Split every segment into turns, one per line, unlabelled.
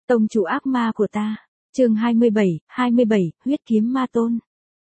Tông chủ ác ma của ta. Chương 27, huyết kiếm ma tôn.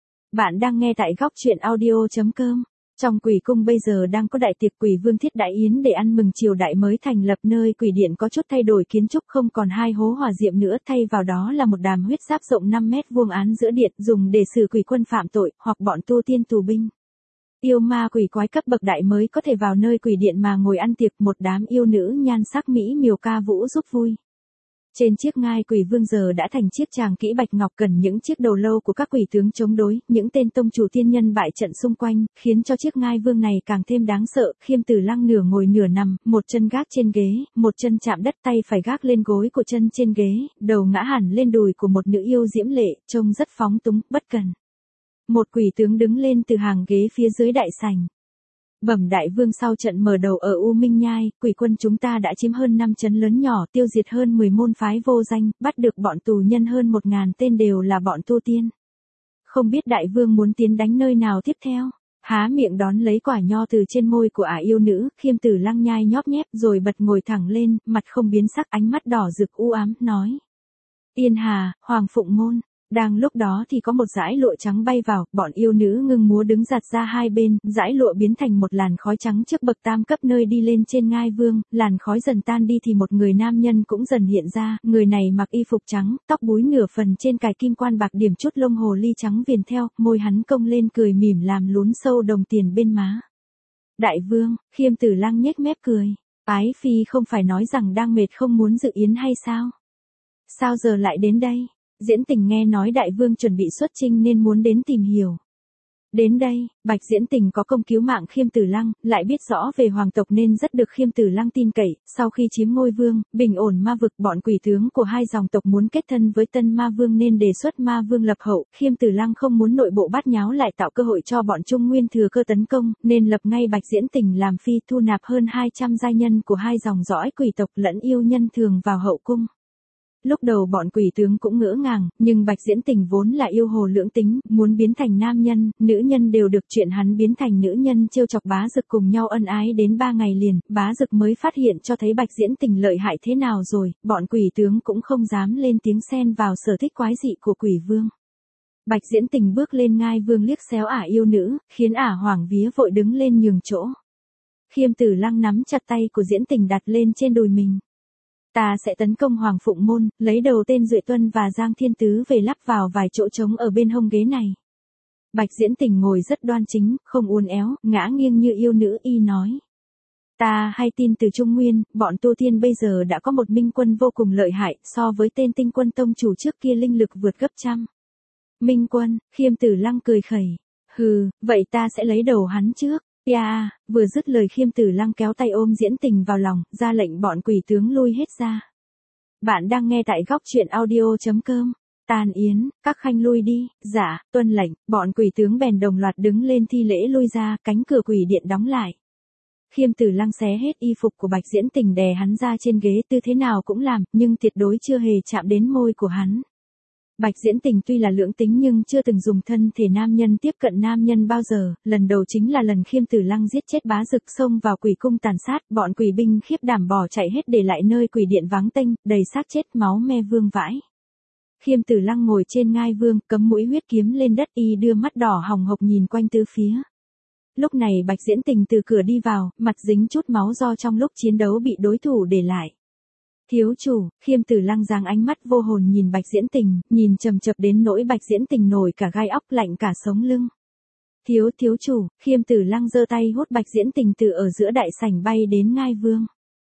Bạn đang nghe tại góc truyện audio.com. Trong quỷ cung bây giờ đang có đại tiệc quỷ vương thiết đại yến để ăn mừng triều đại mới thành lập, nơi quỷ điện có chút thay đổi kiến trúc, không còn hai hố hỏa diệm nữa, thay vào đó là một đàm huyết giáp rộng 5 mét vuông án giữa điện, dùng để xử quỷ quân phạm tội hoặc bọn tu tiên tù binh. Yêu ma quỷ quái cấp bậc đại mới có thể vào nơi quỷ điện mà ngồi ăn tiệc, một đám yêu nữ nhan sắc mỹ miều ca vũ giúp vui. Trên chiếc ngai quỷ vương giờ đã thành chiếc tràng kỹ bạch ngọc, cần những chiếc đầu lâu của các quỷ tướng chống đối, những tên tông chủ tiên nhân bại trận xung quanh, khiến cho chiếc ngai vương này càng thêm đáng sợ. Khiêm Tử Lăng nửa ngồi nửa nằm, một chân gác trên ghế, một chân chạm đất, tay phải gác lên gối của chân trên ghế, đầu ngã hẳn lên đùi của một nữ yêu diễm lệ, trông rất phóng túng, bất cần. Một quỷ tướng đứng lên từ hàng ghế phía dưới đại sảnh. Bẩm đại vương, sau trận mở đầu ở U Minh Nhai, quỷ quân chúng ta đã chiếm hơn 5 trấn lớn nhỏ, tiêu diệt hơn 10 môn phái vô danh, bắt được bọn tù nhân hơn 1000 tên, đều là bọn tu tiên. Không biết đại vương muốn tiến đánh nơi nào tiếp theo? Há miệng đón lấy quả nho từ trên môi của yêu nữ, Khiêm Tử Lăng nhai nhóp nhép rồi bật ngồi thẳng lên, mặt không biến sắc, ánh mắt đỏ rực u ám, nói: Yên Hà, Hoàng Phụng Môn. Đang lúc đó thì có một dải lụa trắng bay vào, bọn yêu nữ ngưng múa đứng giạt ra hai bên, dải lụa biến thành một làn khói trắng trước bậc tam cấp nơi đi lên trên ngai vương, làn khói dần tan đi thì một người nam nhân cũng dần hiện ra, người này mặc y phục trắng, tóc búi nửa phần, trên cài kim quan bạc điểm chút lông hồ ly trắng viền theo, môi hắn cong lên cười mỉm làm lún sâu đồng tiền bên má. Đại vương, Khiêm Tử Lăng nhếch mép cười, Ái Phi không phải nói rằng đang mệt không muốn dự yến hay sao? Sao giờ lại đến đây? Diễn Tình nghe nói đại vương chuẩn bị xuất chinh nên muốn đến tìm hiểu. Đến đây, Bạch Diễn Tình có công cứu mạng Khiêm Tử Lăng, lại biết rõ về hoàng tộc nên rất được Khiêm Tử Lăng tin cậy. Sau khi chiếm ngôi vương, bình ổn ma vực, bọn quỷ tướng của hai dòng tộc muốn kết thân với tân ma vương nên đề xuất ma vương lập hậu. Khiêm Tử Lăng không muốn nội bộ bát nháo, lại tạo cơ hội cho bọn Trung Nguyên thừa cơ tấn công, nên lập ngay Bạch Diễn Tình làm phi, thu nạp hơn 200 giai nhân của hai dòng dõi quỷ tộc lẫn yêu nhân thường vào hậu cung. Lúc đầu bọn quỷ tướng cũng ngỡ ngàng, nhưng Bạch Diễn Tình vốn là yêu hồ lưỡng tính, muốn biến thành nam nhân, nữ nhân đều được, chuyện hắn biến thành nữ nhân trêu chọc Bá Dực cùng nhau ân ái đến 3 ngày liền, Bá Dực mới phát hiện cho thấy Bạch Diễn Tình lợi hại thế nào rồi, bọn quỷ tướng cũng không dám lên tiếng xen vào sở thích quái dị của quỷ vương. Bạch Diễn Tình bước lên ngai vương liếc xéo yêu nữ, khiến hoảng vía vội đứng lên nhường chỗ. Khiêm Tử Lăng nắm chặt tay của Diễn Tình đặt lên trên đùi mình. Ta sẽ tấn công Hoàng Phụng Môn, lấy đầu tên Duệ Tuân và Giang Thiên Tứ về lắp vào vài chỗ trống ở bên hông ghế này. Bạch Diễn Tình ngồi rất đoan chính, không uốn éo, ngã nghiêng như yêu nữ y nói. Ta hay tin từ Trung Nguyên, bọn tu tiên bây giờ đã có một minh quân vô cùng lợi hại, so với tên tinh quân tông chủ trước kia linh lực vượt gấp trăm. Minh quân, Khiêm Tử Lăng cười khẩy. Hừ, vậy ta sẽ lấy đầu hắn trước. Vừa dứt lời Khiêm Tử Lăng kéo tay ôm Diễn Tình vào lòng, ra lệnh bọn quỷ tướng lui hết ra. Bạn đang nghe tại góc truyện audio.com. Tàn yến, các khanh lui đi. Dạ, tuân lệnh. Bọn quỷ tướng bèn đồng loạt đứng lên thi lễ lui ra, cánh cửa quỷ điện đóng lại. Khiêm Tử Lăng xé hết y phục của Bạch Diễn Tình đè hắn ra trên ghế, tư thế nào cũng làm, nhưng tuyệt đối chưa hề chạm đến môi của hắn. Bạch Diễn Tình tuy là lưỡng tính nhưng chưa từng dùng thân thể nam nhân tiếp cận nam nhân bao giờ, lần đầu chính là lần Khiêm Tử Lăng giết chết Bá Dực, xông vào quỷ cung tàn sát, bọn quỷ binh khiếp đảm bỏ chạy hết để lại nơi quỷ điện vắng tênh, đầy xác chết máu me vương vãi. Khiêm Tử Lăng ngồi trên ngai vương, cấm mũi huyết kiếm lên đất, y đưa mắt đỏ hồng hộc nhìn quanh tứ phía. Lúc này Bạch Diễn Tình từ cửa đi vào, mặt dính chút máu do trong lúc chiến đấu bị đối thủ để lại. Thiếu chủ, Khiêm Tử Lăng giang ánh mắt vô hồn nhìn Bạch Diễn Tình, nhìn chầm chập đến nỗi Bạch Diễn Tình nổi cả gai óc, lạnh cả sống lưng. Thiếu chủ, Khiêm Tử Lăng giơ tay hút Bạch Diễn Tình từ ở giữa đại sảnh bay đến ngai vương.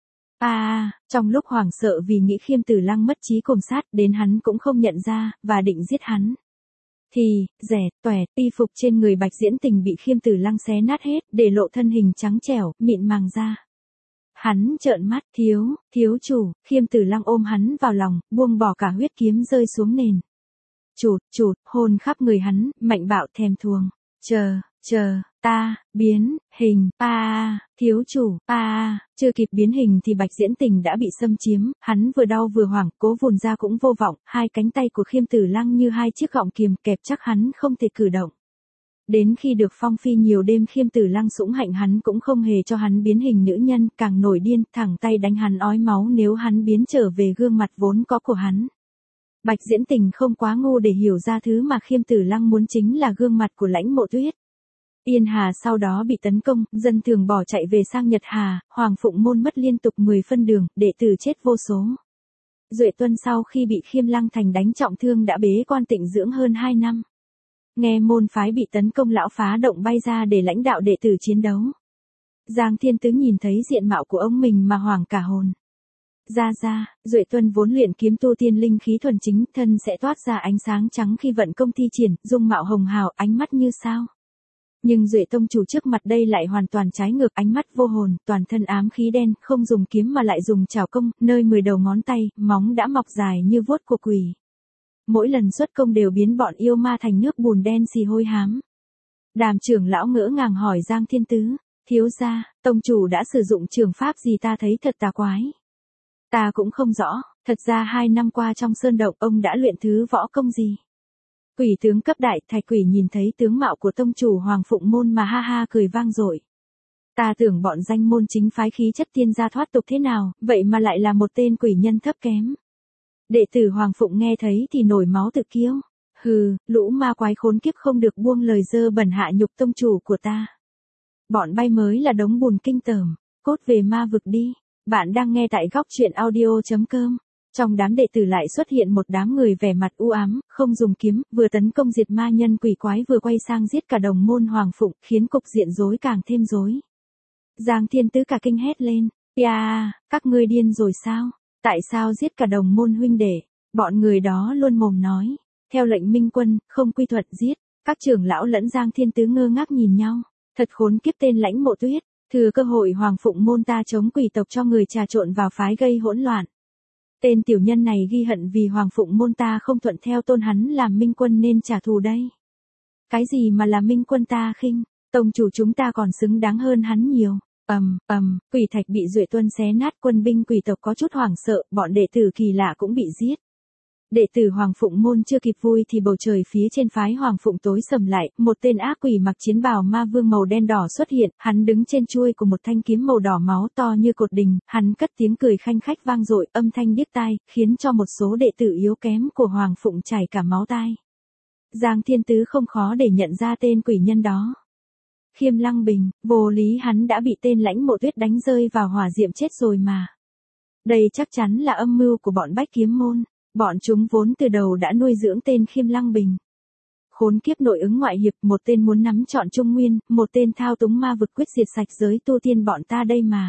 Trong lúc hoảng sợ vì nghĩ Khiêm Tử Lăng mất trí cùng sát, đến hắn cũng không nhận ra, và định giết hắn. Thì, y phục trên người Bạch Diễn Tình bị Khiêm Tử Lăng xé nát hết, để lộ thân hình trắng trẻo, mịn màng ra. Hắn trợn mắt, thiếu chủ, Khiêm Tử Lăng ôm hắn vào lòng, buông bỏ cả huyết kiếm rơi xuống nền. Chụt, hôn khắp người hắn, mạnh bạo thèm thuồng. Chờ, ta, biến, hình, thiếu chủ, chưa kịp biến hình thì Bạch Diễn Tình đã bị xâm chiếm, hắn vừa đau vừa hoảng, cố vùn ra cũng vô vọng, hai cánh tay của Khiêm Tử Lăng như hai chiếc gọng kiềm kẹp chắc hắn không thể cử động. Đến khi được phong phi nhiều đêm Khiêm Tử Lăng sủng hạnh hắn cũng không hề cho hắn biến hình nữ nhân, càng nổi điên, thẳng tay đánh hắn ói máu nếu hắn biến trở về gương mặt vốn có của hắn. Bạch Diễn Tình không quá ngu để hiểu ra thứ mà Khiêm Tử Lăng muốn chính là gương mặt của Lãnh Mộ Tuyết. Yên Hà sau đó bị tấn công, dân thường bỏ chạy về sang Nhật Hà, Hoàng Phụng Môn mất liên tục 10 phân đường, đệ tử chết vô số. Duệ Tuân sau khi bị Khiêm Lăng Thành đánh trọng thương đã bế quan tịnh dưỡng hơn 2 năm. Nghe môn phái bị tấn công lão phá động bay ra để lãnh đạo đệ tử chiến đấu. Giang Thiên Tứ nhìn thấy diện mạo của ông mình mà hoảng cả hồn. Ra, Duệ Tuân vốn luyện kiếm tu tiên linh khí thuần chính, thân sẽ toát ra ánh sáng trắng khi vận công thi triển, dung mạo hồng hào, ánh mắt như sao. Nhưng Duệ tông chủ trước mặt đây lại hoàn toàn trái ngược, ánh mắt vô hồn, toàn thân ám khí đen, không dùng kiếm mà lại dùng chảo công, nơi 10 đầu ngón tay, móng đã mọc dài như vuốt của quỷ. Mỗi lần xuất công đều biến bọn yêu ma thành nước bùn đen xì hôi hám. Đàm trưởng lão ngỡ ngàng hỏi Giang Thiên Tứ, thiếu gia, tông chủ đã sử dụng trường pháp gì ta thấy thật tà quái. Ta cũng không rõ, thật ra 2 năm qua trong sơn động ông đã luyện thứ võ công gì. Quỷ tướng cấp đại, Thạch Quỷ nhìn thấy tướng mạo của tông chủ Hoàng Phụng Môn mà ha ha cười vang dội. Ta tưởng bọn danh môn chính phái khí chất tiên gia thoát tục thế nào, vậy mà lại là một tên quỷ nhân thấp kém. Đệ tử Hoàng Phụng nghe thấy thì nổi máu tự kiêu. Hừ, lũ ma quái khốn kiếp không được buông lời dơ bẩn hạ nhục tông chủ của ta. Bọn bay mới là đống bùn kinh tởm, cốt về ma vực đi. Bạn đang nghe tại góc truyện audio.com. Trong đám đệ tử lại xuất hiện một đám người vẻ mặt u ám, không dùng kiếm, vừa tấn công diệt ma nhân quỷ quái vừa quay sang giết cả đồng môn Hoàng Phụng, khiến cục diện rối càng thêm rối. Giang Thiên Tứ cả kinh hét lên, "Ya, các ngươi điên rồi sao? Tại sao giết cả đồng môn huynh đệ?" Bọn người đó luôn mồm nói, theo lệnh Minh Quân, không quy thuận giết. Các trưởng lão lẫn Giang Thiên Tứ ngơ ngác nhìn nhau, thật khốn kiếp tên Lãnh Mộ Tuyết, thừa cơ hội Hoàng Phụng Môn ta chống quỷ tộc cho người trà trộn vào phái gây hỗn loạn. Tên tiểu nhân này ghi hận vì Hoàng Phụng Môn ta không thuận theo tôn hắn làm Minh Quân nên trả thù đây. Cái gì mà là Minh Quân ta khinh, tông chủ chúng ta còn xứng đáng hơn hắn nhiều. Quỷ thạch bị Duệ Tuân xé nát, quân binh quỷ tộc có chút hoảng sợ, bọn đệ tử kỳ lạ cũng bị giết. Đệ tử Hoàng Phụng Môn chưa kịp vui thì bầu trời phía trên phái Hoàng Phụng tối sầm lại, một tên ác quỷ mặc chiến bào ma vương màu đen đỏ xuất hiện, hắn đứng trên chuôi của một thanh kiếm màu đỏ máu to như cột đình, hắn cất tiếng cười khanh khách vang dội, âm thanh điếc tai, khiến cho một số đệ tử yếu kém của Hoàng Phụng chảy cả máu tai. Giang Thiên Tứ không khó để nhận ra tên quỷ nhân đó. Khiêm Lăng Bình, vô lý hắn đã bị tên Lãnh Mộ Tuyết đánh rơi vào hỏa diệm chết rồi mà. Đây chắc chắn là âm mưu của bọn Bách Kiếm Môn. Bọn chúng vốn từ đầu đã nuôi dưỡng tên Khiêm Lăng Bình. Khốn kiếp nội ứng ngoại hiệp, một tên muốn nắm trọn Trung Nguyên, một tên thao túng ma vực quyết diệt sạch giới tu tiên bọn ta đây mà.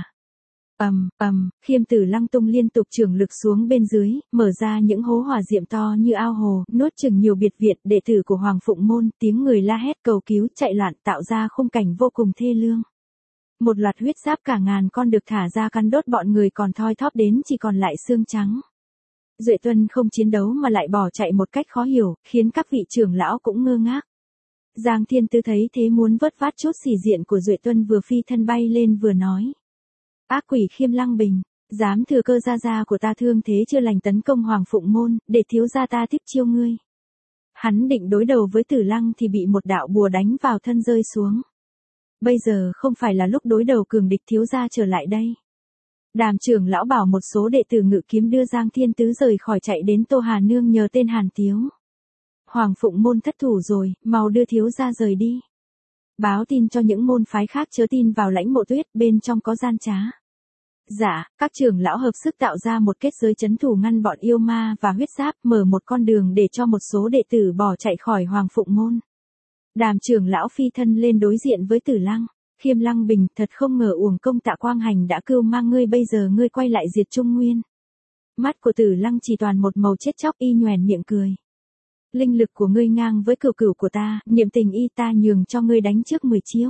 Khiêm Tử Lăng tung liên tục trường lực xuống bên dưới, mở ra những hố hỏa diệm to như ao hồ, nuốt chừng nhiều biệt viện, đệ tử của Hoàng Phụng Môn, tiếng người la hét cầu cứu chạy loạn tạo ra khung cảnh vô cùng thê lương. Một loạt huyết giáp cả ngàn con được thả ra cắn đốt bọn người còn thoi thóp đến chỉ còn lại xương trắng. Duệ Tuân không chiến đấu mà lại bỏ chạy một cách khó hiểu, khiến các vị trưởng lão cũng ngơ ngác. Giang Thiên Tứ thấy thế muốn vớt vát chút xỉ diện của Duệ Tuân vừa phi thân bay lên vừa nói. Ác quỷ Khiêm Lăng Bình, dám thừa cơ gia của ta thương thế chưa lành tấn công Hoàng Phụng Môn, để thiếu gia ta tiếp chiêu ngươi. Hắn định đối đầu với Tử Lăng thì bị một đạo bùa đánh vào thân rơi xuống. Bây giờ không phải là lúc đối đầu cường địch, thiếu gia trở lại đây. Đàm trưởng lão bảo một số đệ tử ngự kiếm đưa Giang Thiên Tứ rời khỏi chạy đến Tô Hà Nương nhờ tên Hàn Tiếu. Hoàng Phụng Môn thất thủ rồi, mau đưa thiếu gia rời đi. Báo tin cho những môn phái khác chớ tin vào Lãnh Mộ Tuyết, bên trong có gian trá. Dạ, các trưởng lão hợp sức tạo ra một kết giới trấn thủ ngăn bọn yêu ma và huyết giáp, mở một con đường để cho một số đệ tử bỏ chạy khỏi Hoàng Phụng Môn. Đàm trưởng lão phi thân lên đối diện với Tử Lăng. Khiêm Lăng Bình, thật không ngờ uổng công Tạ Quang Hành đã cưu mang ngươi, bây giờ ngươi quay lại diệt Trung Nguyên. Mắt của Tử Lăng chỉ toàn một màu chết chóc, y nhoẻn miệng cười. Linh lực của ngươi ngang với cửu cửu của ta, niệm tình y ta nhường cho ngươi đánh trước 10 chiêu.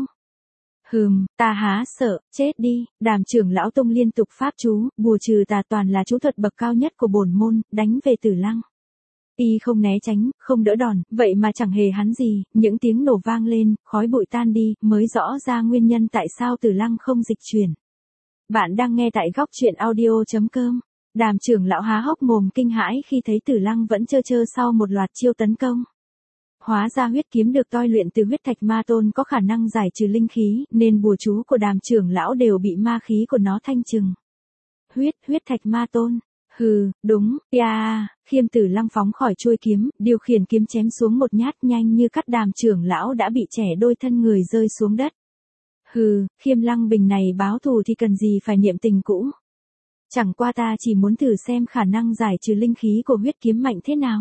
Ta há sợ, chết đi. Đàm trưởng lão tung liên tục pháp chú, bùa trừ tà, toàn là chú thuật bậc cao nhất của bổn môn, đánh về Tử Lăng. Y không né tránh, không đỡ đòn, vậy mà chẳng hề hắn gì, những tiếng nổ vang lên, khói bụi tan đi, mới rõ ra nguyên nhân tại sao Tử Lăng không dịch chuyển. Bạn đang nghe tại góc truyện audio.com. Đàm trưởng lão há hốc mồm kinh hãi khi thấy Tử Lăng vẫn trơ trơ sau một loạt chiêu tấn công. Hóa ra huyết kiếm được tôi luyện từ huyết thạch ma tôn có khả năng giải trừ linh khí, nên bùa chú của Đàm trưởng lão đều bị ma khí của nó thanh trừng. Huyết thạch ma tôn. Hừ, đúng, Khiêm Tử Lăng phóng khỏi chuôi kiếm, điều khiển kiếm chém xuống một nhát nhanh như cắt. Đàm trưởng lão đã bị chẻ đôi thân người rơi xuống đất. Hừ, Khiêm Lăng Bình này báo thù thì cần gì phải niệm tình cũ. Chẳng qua ta chỉ muốn thử xem khả năng giải trừ linh khí của huyết kiếm mạnh thế nào.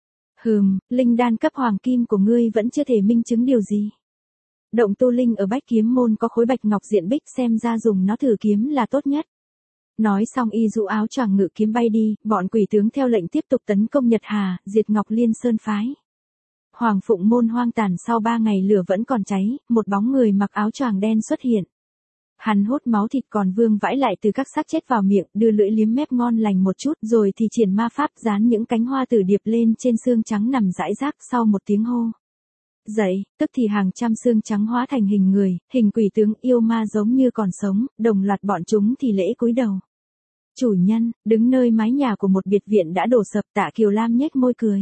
Linh đan cấp hoàng kim của ngươi vẫn chưa thể minh chứng điều gì. Động tu linh ở Bách Kiếm Môn có khối bạch ngọc diện bích, xem ra dùng nó thử kiếm là tốt nhất. Nói xong y dụ áo choàng ngự kiếm bay đi, bọn quỷ tướng theo lệnh tiếp tục tấn công Nhật Hà, diệt Ngọc Liên Sơn phái. Hoàng Phụng Môn hoang tàn, sau 3 ngày lửa vẫn còn cháy, một bóng người mặc áo choàng đen xuất hiện. Hắn hút máu thịt còn vương vãi lại từ các xác chết vào miệng, đưa lưỡi liếm mép ngon lành một chút, rồi thì triển ma pháp dán những cánh hoa tử điệp lên trên xương trắng nằm rải rác. Sau một tiếng hô dậy, tức thì hàng trăm xương trắng hóa thành hình người, hình quỷ tướng yêu ma giống như còn sống, đồng loạt bọn chúng thì lễ cúi đầu. Chủ nhân, đứng nơi mái nhà của một biệt viện đã đổ sập. Tạ Kiều Lam nhếch môi cười.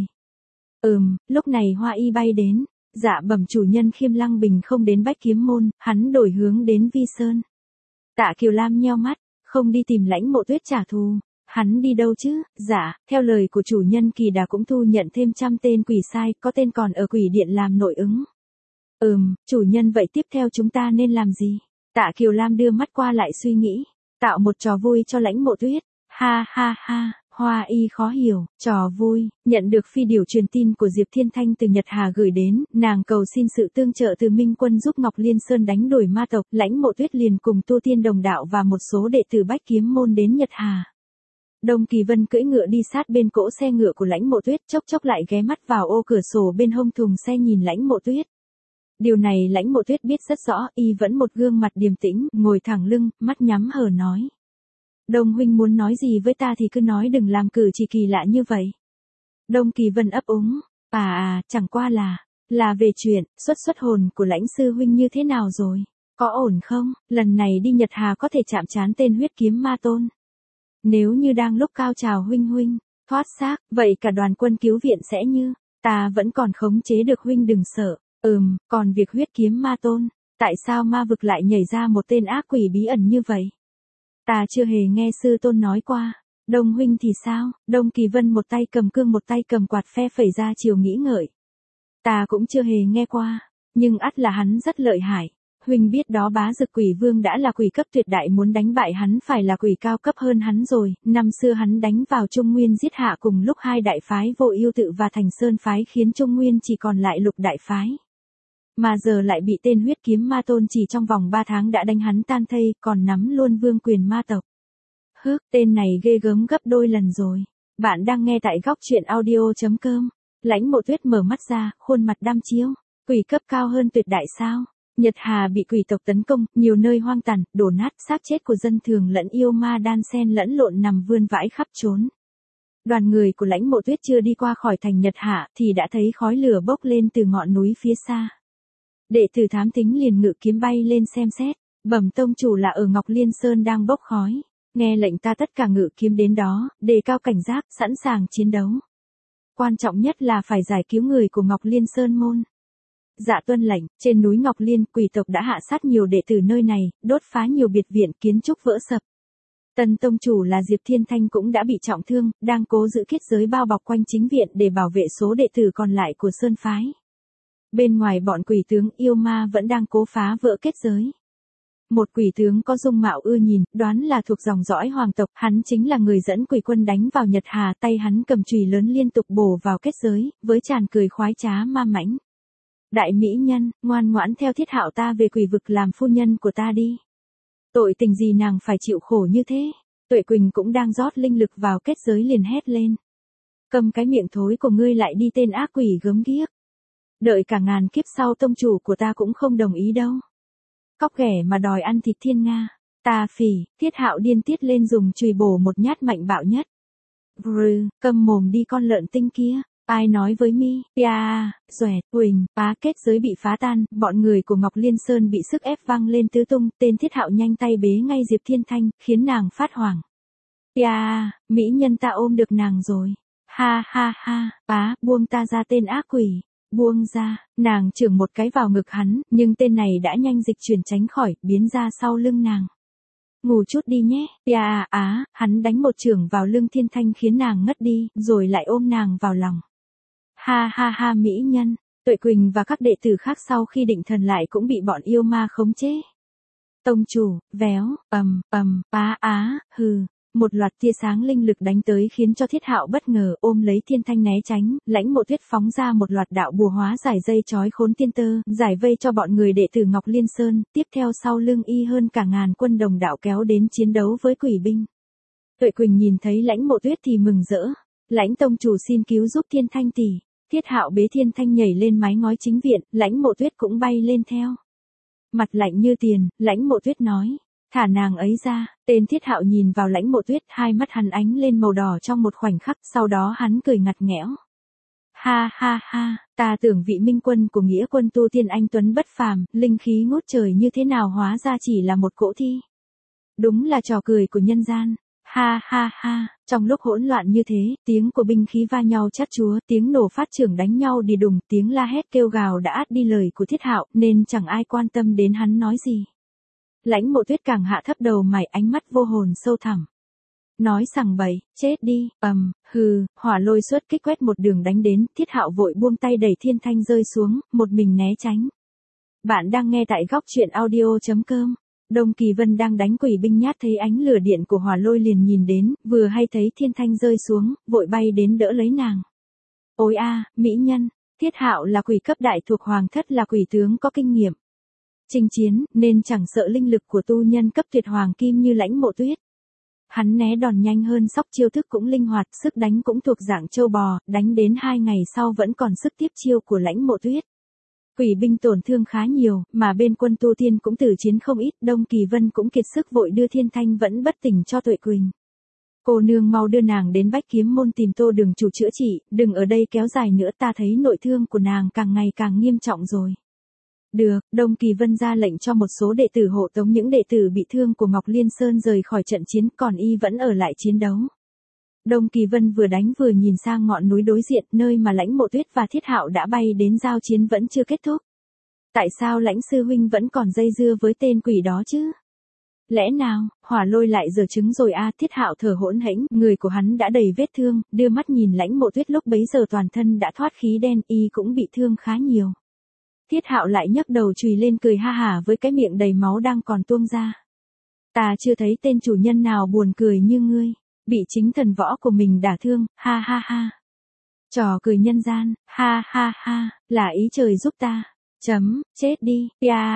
Lúc này Hoa Y bay đến. Dạ bẩm chủ nhân, Khiêm Lăng Bình không đến Bách Kiếm Môn, hắn đổi hướng đến Vi Sơn. Tạ Kiều Lam nheo mắt, không đi tìm Lãnh Mộ Tuyết trả thù. Hắn đi đâu chứ? Dạ, theo lời của chủ nhân, Kỳ Đà cũng thu nhận thêm 100 tên quỷ sai, có tên còn ở quỷ điện làm nội ứng. Chủ nhân, vậy tiếp theo chúng ta nên làm gì? Tạ Kiều Lam đưa mắt qua lại suy nghĩ. Tạo một trò vui cho Lãnh Mộ Tuyết. Ha ha ha. Hoa Y khó hiểu, trò vui. Nhận được phi điểu truyền tin của Diệp Thiên Thanh từ Nhật Hà gửi đến, nàng cầu xin sự tương trợ từ Minh Quân giúp Ngọc Liên Sơn đánh đuổi ma tộc. Lãnh Mộ Tuyết liền cùng Tu Tiên Đồng Đạo và một số đệ tử Bách Kiếm Môn đến Nhật Hà. Đông Kỳ Vân cưỡi ngựa đi sát bên cỗ xe ngựa của Lãnh Mộ Tuyết, chốc chốc lại ghé mắt vào ô cửa sổ bên hông thùng xe nhìn Lãnh Mộ Tuyết. Điều này Lãnh Mộ Tuyết biết rất rõ, y vẫn một gương mặt điềm tĩnh, ngồi thẳng lưng, mắt nhắm hờ nói. Đông huynh muốn nói gì với ta thì cứ nói, đừng làm cử chỉ kỳ lạ như vậy. Đông Kỳ Vân ấp úng. Chẳng qua là về chuyện, xuất hồn của Lãnh sư huynh như thế nào rồi? Có ổn không? Lần này đi Nhật Hà có thể chạm trán tên huyết kiếm ma tôn. Nếu như đang lúc cao trào huynh thoát xác, vậy cả đoàn quân cứu viện sẽ như, ta vẫn còn khống chế được, huynh đừng sợ. Còn việc huyết kiếm ma tôn, tại sao ma vực lại nhảy ra một tên ác quỷ bí ẩn như vậy? Ta chưa hề nghe sư tôn nói qua. Đông huynh thì sao? Đông Kỳ Vân một tay cầm cương một tay cầm quạt phe phẩy ra chiều nghĩ ngợi. Ta cũng chưa hề nghe qua, nhưng ắt là hắn rất lợi hại. Huynh biết đó, Bá Dực Quỷ Vương đã là quỷ cấp tuyệt đại, muốn đánh bại hắn phải là quỷ cao cấp hơn hắn rồi. Năm xưa hắn đánh vào Trung Nguyên giết hạ cùng lúc 2 đại phái Vô Yêu Tự và Thành Sơn phái, khiến Trung Nguyên chỉ còn lại Lục đại phái. Mà giờ lại bị tên huyết kiếm ma tôn chỉ trong vòng 3 tháng đã đánh hắn tan thây, còn nắm luôn vương quyền ma tộc. Tên này ghê gớm gấp đôi lần rồi. Bạn đang nghe tại góc truyện audio.com. Lãnh Mộ Tuyết mở mắt ra, khuôn mặt đăm chiêu. Quỷ cấp cao hơn tuyệt đại sao? Nhật Hà bị quỷ tộc tấn công, nhiều nơi hoang tàn, đổ nát, xác chết của dân thường lẫn yêu ma đan xen lẫn lộn nằm vươn vãi khắp trốn. Đoàn người của Lãnh Mộ Tuyết chưa đi qua khỏi thành Nhật Hạ thì đã thấy khói lửa bốc lên từ ngọn núi phía xa. Đệ tử thám thính liền ngự kiếm bay lên xem xét. Bẩm tông chủ, là ở Ngọc Liên Sơn đang bốc khói. Nghe lệnh, ta tất cả ngự kiếm đến đó, đề cao cảnh giác, sẵn sàng chiến đấu. Quan trọng nhất là phải giải cứu người của Ngọc Liên Sơn môn. Dạ tuân lệnh. Trên núi Ngọc Liên, quỷ tộc đã hạ sát nhiều đệ tử nơi này, đốt phá nhiều biệt viện, kiến trúc vỡ sập. Tân tông chủ là Diệp Thiên Thanh cũng đã bị trọng thương, đang cố giữ kết giới bao bọc quanh chính viện để bảo vệ số đệ tử còn lại của Sơn phái. Bên ngoài, bọn quỷ tướng yêu ma vẫn đang cố phá vỡ kết giới. Một quỷ tướng có dung mạo ưa nhìn, đoán là thuộc dòng dõi hoàng tộc, hắn chính là người dẫn quỷ quân đánh vào Nhật Hà, tay hắn cầm chùy lớn liên tục bổ vào kết giới, với tràn cười khoái trá ma mãnh. Đại mỹ nhân, ngoan ngoãn theo Thiết Hạo ta về quỷ vực làm phu nhân của ta đi. Tội tình gì nàng phải chịu khổ như thế? Tuệ Quỳnh cũng đang rót linh lực vào kết giới liền hét lên. Cầm cái miệng thối của ngươi lại đi, tên ác quỷ gớm ghiếc. Đợi cả ngàn kiếp sau tông chủ của ta cũng không đồng ý đâu. Cóc ghẻ mà đòi ăn thịt thiên nga. Ta phỉ. Thiết Hạo điên tiết lên dùng chùy bổ một nhát mạnh bạo nhất. Câm mồm đi con lợn tinh kia. Ai nói với mi? Xoẹt, Quỳnh, phá kết giới bị phá tan, bọn người của Ngọc Liên Sơn bị sức ép văng lên tứ tung, tên Thiết Hạo nhanh tay bế ngay Diệp Thiên Thanh, khiến nàng phát hoảng. Mỹ nhân ta ôm được nàng rồi. Ha ha ha, buông ta ra tên ác quỷ. buông ra, nàng chưởng một cái vào ngực hắn, nhưng tên này đã nhanh dịch chuyển tránh khỏi, biến ra sau lưng nàng. Ngủ chút đi nhé, hắn đánh một chưởng vào lưng Thiên Thanh khiến nàng ngất đi, rồi lại ôm nàng vào lòng. Ha ha ha mỹ nhân, Tuệ Quỳnh và các đệ tử khác sau khi định thần lại cũng bị bọn yêu ma khống chế. Tông chủ, véo, hừ. Một loạt tia sáng linh lực đánh tới khiến cho Thiết Hạo bất ngờ ôm lấy Thiên Thanh né tránh, Lãnh Mộ Tuyết phóng ra một loạt đạo bùa hóa giải dây chói khốn tiên tơ, giải vây cho bọn người đệ tử Ngọc Liên Sơn, tiếp theo sau lưng y hơn cả ngàn quân đồng đạo kéo đến chiến đấu với quỷ binh. Tuệ Quỳnh nhìn thấy Lãnh Mộ Tuyết thì mừng rỡ, Lãnh tông chủ xin cứu giúp Thiên Thanh tỷ. Thiết Hạo bế Thiên Thanh nhảy lên mái ngói chính viện, Lãnh Mộ Tuyết cũng bay lên theo. Mặt lạnh như tiền, Lãnh Mộ Tuyết nói. Thả nàng ấy ra, tên Thiết Hạo nhìn vào Lãnh Mộ Tuyết, hai mắt hắn ánh lên màu đỏ trong một khoảnh khắc, sau đó hắn cười ngặt nghẽo. Ha ha ha, ta tưởng vị minh quân của nghĩa quân tu tiên anh tuấn bất phàm, linh khí ngút trời như thế nào hóa ra chỉ là một cỗ thi. Đúng là trò cười của nhân gian. Ha ha ha, trong lúc hỗn loạn như thế, tiếng của binh khí va nhau chát chúa, tiếng nổ phát trưởng đánh nhau đi đùng, tiếng la hét kêu gào đã át đi lời của Thiết Hạo, nên chẳng ai quan tâm đến hắn nói gì. Lãnh Mộ Tuyết càng hạ thấp đầu mày, ánh mắt vô hồn sâu thẳm. Nói sằng bậy, chết đi, hỏa lôi xuất kích quét một đường đánh đến, Thiết Hạo vội buông tay đẩy Thiên Thanh rơi xuống, một mình né tránh. Bạn đang nghe tại góc truyện audio.com. Đông Kỳ Vân đang đánh quỷ binh nhát thấy ánh lửa điện của hỏa lôi liền nhìn đến, vừa hay thấy Thiên Thanh rơi xuống, vội bay đến đỡ lấy nàng. Ôi mỹ nhân, Thiết Hạo là quỷ cấp đại thuộc hoàng thất, là quỷ tướng có kinh nghiệm chinh chiến, nên chẳng sợ linh lực của tu nhân cấp tuyệt hoàng kim như Lãnh Mộ Tuyết. Hắn né đòn nhanh hơn sóc, chiêu thức cũng linh hoạt, sức đánh cũng thuộc dạng châu bò, đánh đến 2 ngày sau vẫn còn sức tiếp chiêu của Lãnh Mộ Tuyết. Quỷ binh tổn thương khá nhiều, mà bên quân tu tiên cũng tử chiến không ít, Đông Kỳ Vân cũng kiệt sức vội đưa Thiên Thanh vẫn bất tỉnh cho Tuệ Quỳnh. Cô nương mau đưa nàng đến Bách Kiếm môn tìm Tô đường chủ chữa trị, đừng ở đây kéo dài nữa, ta thấy nội thương của nàng càng ngày càng nghiêm trọng rồi. Được, Đông Kỳ Vân ra lệnh cho một số đệ tử hộ tống những đệ tử bị thương của Ngọc Liên Sơn rời khỏi trận chiến, còn y vẫn ở lại chiến đấu. Đông Kỳ Vân vừa đánh vừa nhìn sang ngọn núi đối diện, nơi mà Lãnh Mộ Tuyết và Thiết Hạo đã bay đến giao chiến vẫn chưa kết thúc. Tại sao Lãnh sư huynh vẫn còn dây dưa với tên quỷ đó chứ? Lẽ nào, hỏa lôi lại giở trứng rồi Thiết Hạo thở hổn hển, người của hắn đã đầy vết thương, đưa mắt nhìn Lãnh Mộ Tuyết lúc bấy giờ toàn thân đã thoát khí đen, y cũng bị thương khá nhiều. Thiết Hạo lại nhấc đầu chùy lên cười ha hả với cái miệng đầy máu đang còn tuôn ra. Ta chưa thấy tên chủ nhân nào buồn cười như ngươi, bị chính thần võ của mình đả thương, ha ha ha. Trò cười nhân gian, ha ha ha, là ý trời giúp ta. Chết đi,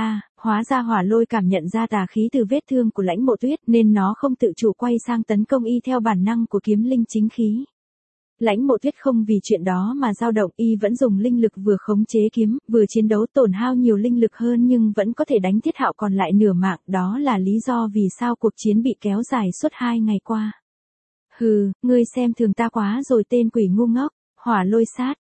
hóa ra hỏa lôi cảm nhận ra tà khí từ vết thương của Lãnh Mộ Tuyết nên nó không tự chủ quay sang tấn công y theo bản năng của kiếm linh chính khí. Lãnh Mộ Tuyết không vì chuyện đó mà dao động, y vẫn dùng linh lực vừa khống chế kiếm, vừa chiến đấu tổn hao nhiều linh lực hơn nhưng vẫn có thể đánh Thiết Hạo còn lại nửa mạng, đó là lý do vì sao cuộc chiến bị kéo dài suốt 2 ngày qua. Hừ, ngươi xem thường ta quá rồi tên quỷ ngu ngốc, hỏa lôi sát,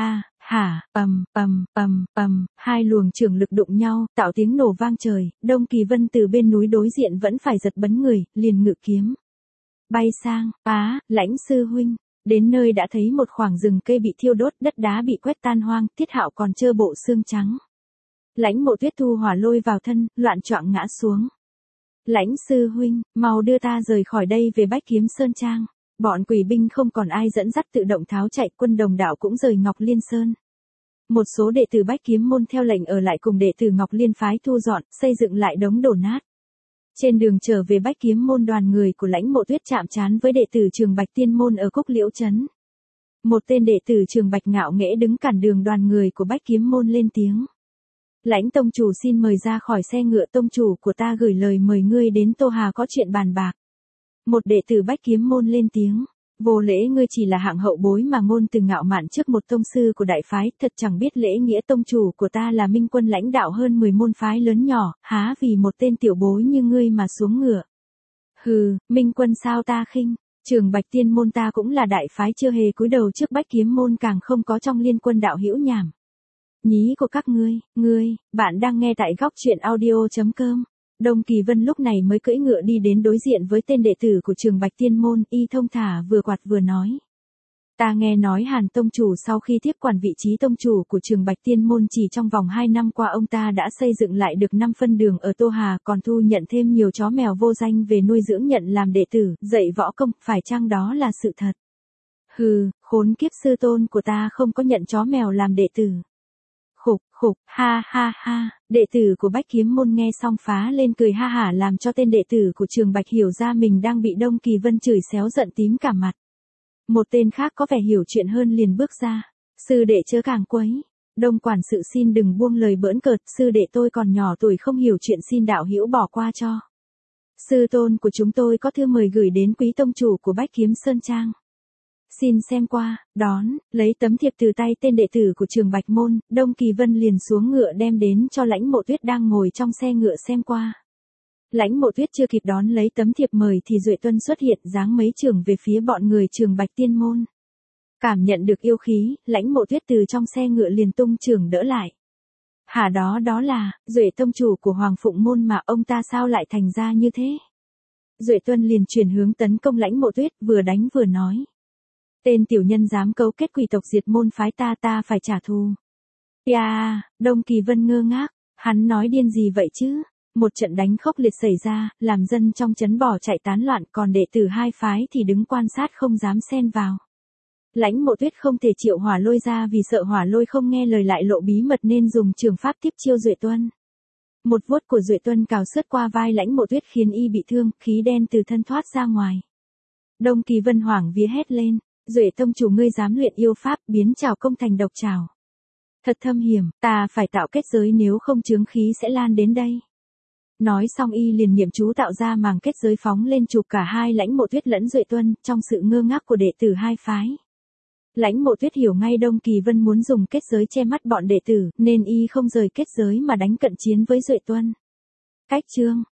hai luồng trường lực đụng nhau, tạo tiếng nổ vang trời, Đông Kỳ Vân từ bên núi đối diện vẫn phải giật bấn người, liền ngự kiếm. Bay sang, Lãnh sư huynh. Đến nơi đã thấy một khoảng rừng cây bị thiêu đốt, đất đá bị quét tan hoang, Thiết Hạo còn trơ bộ xương trắng. Lãnh Mộ Tuyết thu hỏa lôi vào thân, loạn choạng ngã xuống. Lãnh sư huynh, mau đưa ta rời khỏi đây về Bách Kiếm Sơn Trang. Bọn quỷ binh không còn ai dẫn dắt tự động tháo chạy, quân đồng đạo cũng rời Ngọc Liên Sơn. Một số đệ tử Bách Kiếm môn theo lệnh ở lại cùng đệ tử Ngọc Liên phái thu dọn, xây dựng lại đống đổ nát. Trên đường trở về Bách Kiếm môn, đoàn người của Lãnh Mộ Tuyết chạm trán với đệ tử Trường Bạch Tiên môn ở Cúc Liễu trấn. Một tên đệ tử Trường Bạch ngạo nghễ đứng cản đường đoàn người của Bách Kiếm môn lên tiếng. Lãnh tông chủ xin mời ra khỏi xe ngựa, tông chủ của ta gửi lời mời ngươi đến Tô Hà có chuyện bàn bạc. Một đệ tử Bách Kiếm môn lên tiếng. Vô lễ, ngươi chỉ là hạng hậu bối mà ngôn từ ngạo mạn trước một tông sư của đại phái, thật chẳng biết lễ nghĩa. Tông chủ của ta là minh quân lãnh đạo hơn 10 môn phái lớn nhỏ, há vì một tên tiểu bối như ngươi mà xuống ngựa. Hừ, minh quân sao ta khinh, Trường Bạch Tiên môn ta cũng là đại phái chưa hề cúi đầu trước Bách Kiếm môn, càng không có trong liên quân đạo hữu nhảm nhí của các ngươi. Bạn đang nghe tại góc truyện audio.com. Đông Kỳ Vân lúc này mới cưỡi ngựa đi đến đối diện với tên đệ tử của Trường Bạch Tiên môn, y thông thả vừa quạt vừa nói. Ta nghe nói Hàn tông chủ sau khi tiếp quản vị trí tông chủ của trường Bạch Tiên Môn chỉ trong vòng 2 năm qua ông ta đã xây dựng lại được 5 phân đường ở Tô Hà, còn thu nhận thêm nhiều chó mèo vô danh về nuôi dưỡng nhận làm đệ tử, dạy võ công, phải chăng đó là sự thật? Hừ, khốn kiếp, sư tôn của ta không có nhận chó mèo làm đệ tử. Khục, khục, ha ha ha, đệ tử của Bách Kiếm Môn nghe xong phá lên cười ha hả, làm cho tên đệ tử của trường Bạch hiểu ra mình đang bị Đông Kỳ Vân chửi xéo giận tím cả mặt. Một tên khác có vẻ hiểu chuyện hơn liền bước ra. Sư đệ chớ càng quấy. Đông quản sự xin đừng buông lời bỡn cợt, sư đệ tôi còn nhỏ tuổi không hiểu chuyện, xin đạo hữu bỏ qua cho. Sư tôn của chúng tôi có thư mời gửi đến quý tông chủ của Bách Kiếm Sơn Trang. Xin xem qua, đón, lấy tấm thiệp từ tay tên đệ tử của trường Bạch Môn, Đông Kỳ Vân liền xuống ngựa đem đến cho Lãnh Mộ Tuyết đang ngồi trong xe ngựa xem qua. Lãnh Mộ Tuyết chưa kịp đón lấy tấm thiệp mời thì Duệ Tuân xuất hiện giáng mấy chưởng về phía bọn người trường Bạch Tiên Môn. Cảm nhận được yêu khí, Lãnh Mộ Tuyết từ trong xe ngựa liền tung chưởng đỡ lại. Hả, đó là, Duệ tông chủ của Hoàng Phụng Môn mà, ông ta sao lại thành ra như thế? Duệ Tuân liền chuyển hướng tấn công Lãnh Mộ Tuyết, vừa đánh vừa nói. Tên tiểu nhân dám cấu kết quỷ tộc diệt môn phái ta phải trả thù. Đông Kỳ Vân ngơ ngác, hắn nói điên gì vậy chứ? Một trận đánh khốc liệt xảy ra, làm dân trong trấn bỏ chạy tán loạn, còn đệ tử hai phái thì đứng quan sát không dám xen vào. Lãnh Mộ Tuyết không thể triệu hỏa lôi ra vì sợ hỏa lôi không nghe lời lại lộ bí mật nên dùng trường pháp tiếp chiêu Duệ Tuân. Một vuốt của Duệ Tuân cào sướt qua vai Lãnh Mộ Tuyết khiến y bị thương, khí đen từ thân thoát ra ngoài. Đông Kỳ Vân hoảng vía hét lên, Duệ tông chủ ngươi dám luyện yêu pháp biến trảo công thành độc trảo. Thật thâm hiểm, ta phải tạo kết giới nếu không chướng khí sẽ lan đến đây. Nói xong y liền niệm chú tạo ra màng kết giới phóng lên chụp cả hai Lãnh Mộ Tuyết lẫn Duệ Tuân, trong sự ngơ ngác của đệ tử hai phái. Lãnh Mộ Tuyết hiểu ngay Đông Kỳ Vân muốn dùng kết giới che mắt bọn đệ tử, nên y không rời kết giới mà đánh cận chiến với Duệ Tuân. Cách chương